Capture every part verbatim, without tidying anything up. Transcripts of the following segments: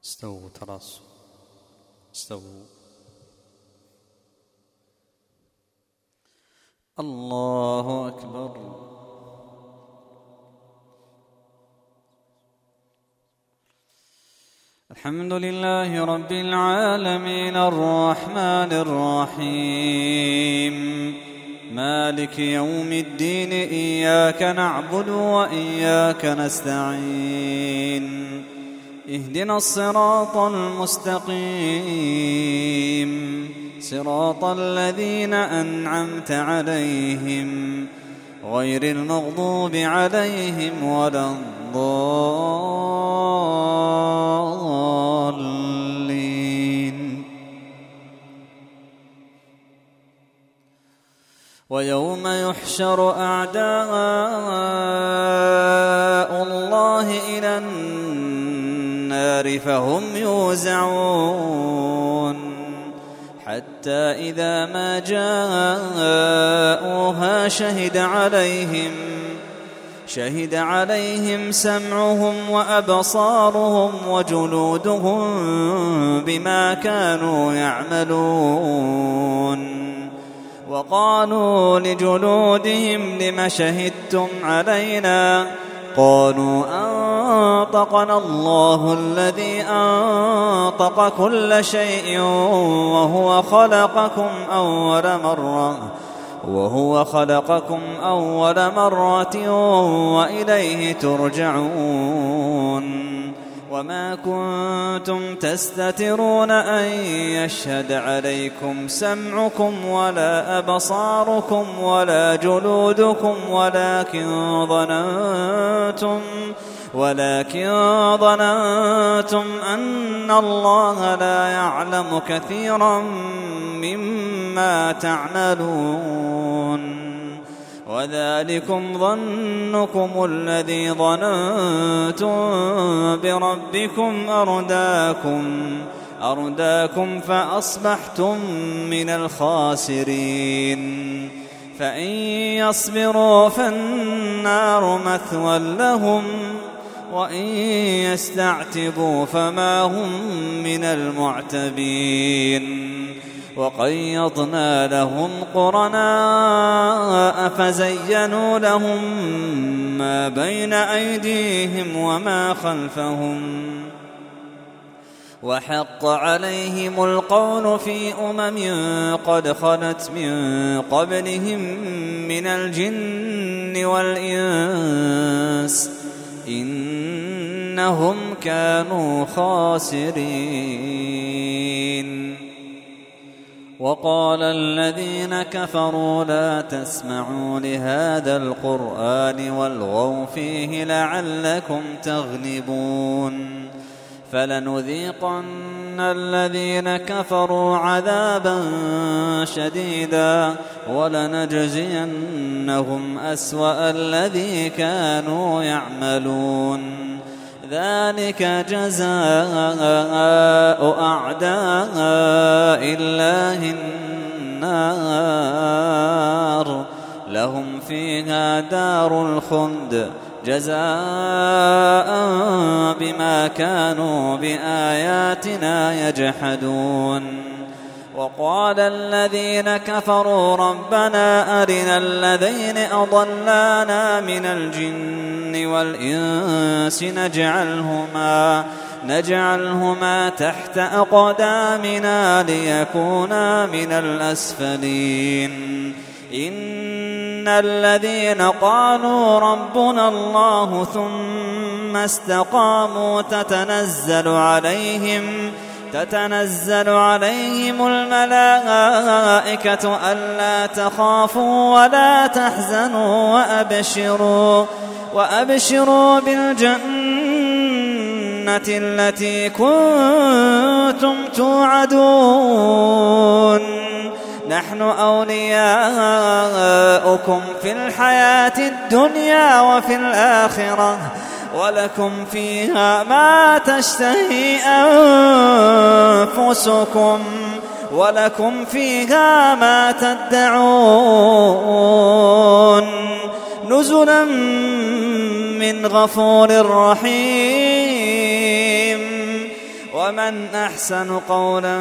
استووا تراصوا استووا. الله أكبر. الحمد لله رب العالمين الرحمن الرحيم مالك يوم الدين إياك نعبد وإياك نستعين اهدنا الصراط المستقيم صراط الذين أنعمت عليهم غير المغضوب عليهم ولا الضالين. ويوم يحشر أعداء الله إلى النار فهم يوزعون حتى إذا ما جاءوها شهد عليهم شهد عليهم سمعهم وأبصارهم وجلودهم بما كانوا يعملون. وقالوا لجلودهم لم شهدتم علينا قالوا أنطقنا الله الذي أنطق كل شيء وهو خلقكم أول مرة وهو خلقكم أول مرة وإليه ترجعون. وما كنتم تستترون أن يشهد عليكم سمعكم ولا أبصاركم ولا جلودكم ولكن ظننتم ولكن ظننتم أن الله لا يعلم كثيرا مما تعملون. وذلكم ظنكم الذي ظننتم بربكم أرداكم أرداكم فأصبحتم من الخاسرين. فإن يصبروا فالنار مثوى لهم وإن يستعتبوا فما هم من المعتبين. وقيضنا لهم قرناء فزينوا لهم ما بين أيديهم وما خلفهم وحق عليهم القول في أمم قد خلت من قبلهم من الجن والإنس إنهم كانوا خاسرين. وقال الذين كفروا لا تسمعوا لهذا القرآن والغوا فيه لعلكم تغلبون. فلنذيقن الذين كفروا عذابا شديدا ولنجزينهم أسوأ الذي كانوا يعملون. ذلك جزاء أعداء الله النار لهم فيها دار الخلد جزاء بما كانوا بآياتنا يجحدون. وقال الذين كفروا ربنا أرنا الذين أضلانا من الجن والإنس نجعلهما, نجعلهما تحت أقدامنا ليكونا من الأسفلين. إن الذين قالوا ربنا الله ثم استقاموا تتنزل عليهم تتنزل عليهم الملائكة ألا تخافوا ولا تحزنوا وأبشروا, وأبشروا بالجنة التي كنتم توعدون. نحن أولياؤكم في الحياة الدنيا وفي الآخرة ولكم فيها ما تشتهي أنفسكم ولكم فيها ما تدعون نزلا من غفور رحيم. ومن أحسن قولا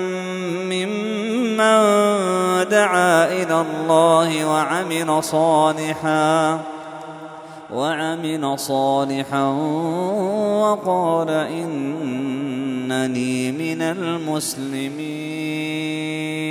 ممن دعا إلى الله وعمل صالحا وعمل صالحا وقال إنني من المسلمين.